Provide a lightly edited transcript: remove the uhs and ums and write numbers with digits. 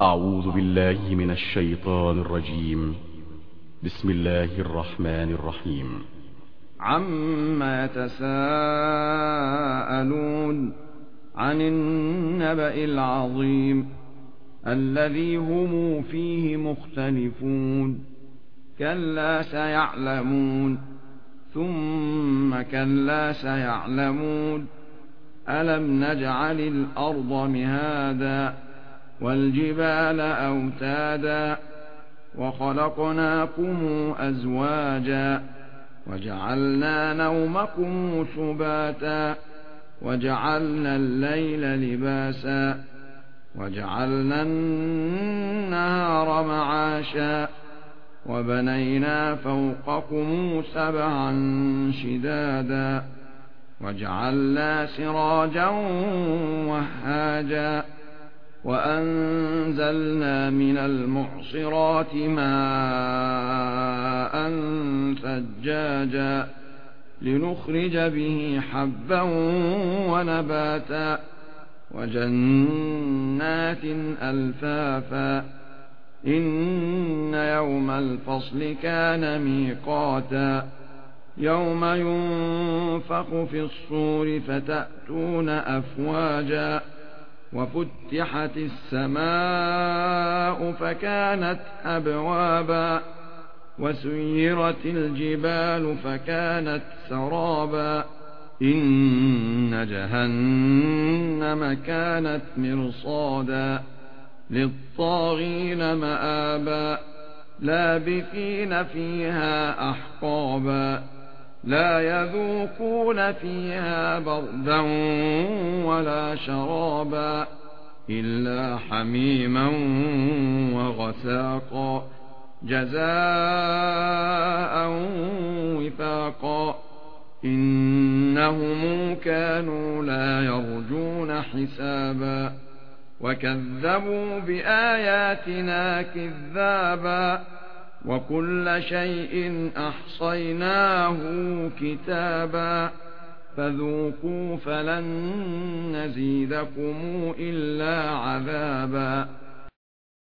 أعوذ بالله من الشيطان الرجيم. بسم الله الرحمن الرحيم. عما يتساءلون عن النبأ العظيم الذي هم فيه مختلفون كلا سيعلمون ثم كلا سيعلمون ألم نجعل الأرض مهادا والجبال أوتادا وخلقناكم أزواجا وجعلنا نومكم سباتا وجعلنا الليل لباسا وجعلنا النهار معاشا وبنينا فوقكم سبعا شدادا وجعلنا سراجا وهاجا وأنزلنا من المعصرات ماء ثجاجا لنخرج به حبا ونباتا وجنات ألفافا إن يوم الفصل كان ميقاتا يوم ينفخ في الصور فتأتون أفواجا وفتحت السماء فكانت أبوابا وسيرت الجبال فكانت سرابا إن جهنم كانت مرصادا للطاغين مآبا لابثين فيها أحقابا لا يذوقون فيها بردا ولا شرابا إلا حميما وغساقا جزاء وفاقا إنهم كانوا لا يرجون حسابا وكذبوا بآياتنا كذابا وكل شيء أحصيناه كتابا فذوقوا فلن نزيدكم إلا عذابا